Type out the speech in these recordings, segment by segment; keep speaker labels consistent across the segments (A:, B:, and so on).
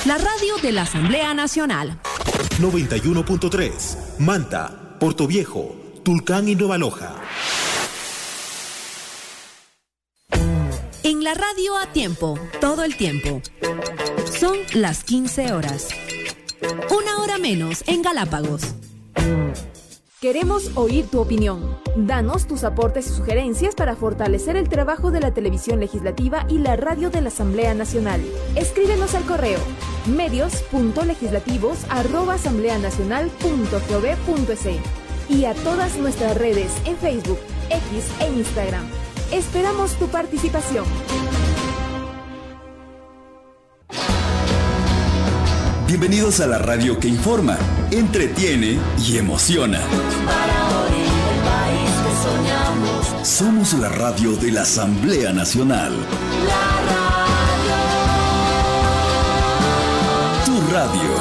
A: la radio de la Asamblea Nacional.
B: 91.3, Manta, Portoviejo, Tulcán y Nueva Loja.
A: En la radio a tiempo, todo el tiempo. Son las 15 horas. Una hora menos en Galápagos.
C: Queremos oír tu opinión. Danos tus aportes y sugerencias para fortalecer el trabajo de la televisión legislativa y la radio de la Asamblea Nacional. Escríbenos al correo medios.legislativos@asambleanacional.gov.es y a todas nuestras redes en Facebook, X e Instagram. Esperamos tu participación.
D: Bienvenidos a la radio que informa, entretiene y emociona.
E: Para oír el país que soñamos.
D: Somos la radio de la Asamblea Nacional.
E: La radio.
D: Tu radio.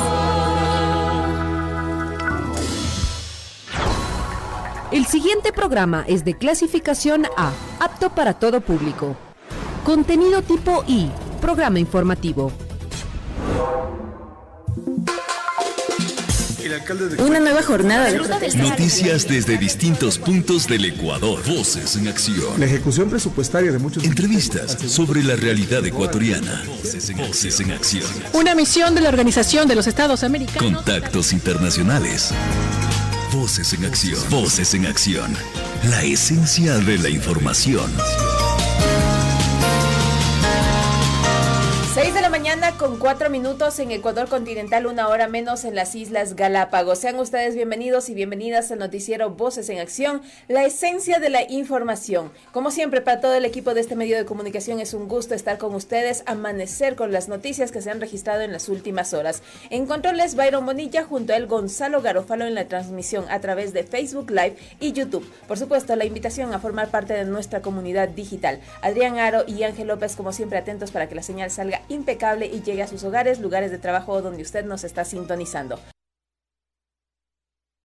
A: El siguiente programa es de clasificación A, apto para todo público. Contenido tipo I, programa informativo.
F: Una nueva jornada de
D: Noticias desde distintos puntos del Ecuador. Voces en acción.
G: La ejecución presupuestaria de muchos...
D: Entrevistas sobre la realidad ecuatoriana. Voces en acción.
F: Una misión de la Organización de los Estados Americanos.
D: Contactos internacionales. Voces en acción. Voces en acción. La esencia de la información.
H: 6 de la mañana con 4 minutos en Ecuador continental, una hora menos en las Islas Galápagos. Sean ustedes bienvenidos y bienvenidas al noticiero Voces en Acción, la esencia de la información. Como siempre, para todo el equipo de este medio de comunicación es un gusto estar con ustedes, amanecer con las noticias que se han registrado en las últimas horas. En controles, Byron Bonilla, junto a él Gonzalo Garofalo en la transmisión a través de Facebook Live y YouTube. Por supuesto, la invitación a formar parte de nuestra comunidad digital. Adrián Aro y Ángel López, como siempre, atentos para que la señal salga impecable y llegue a sus hogares, lugares de trabajo donde usted nos está sintonizando.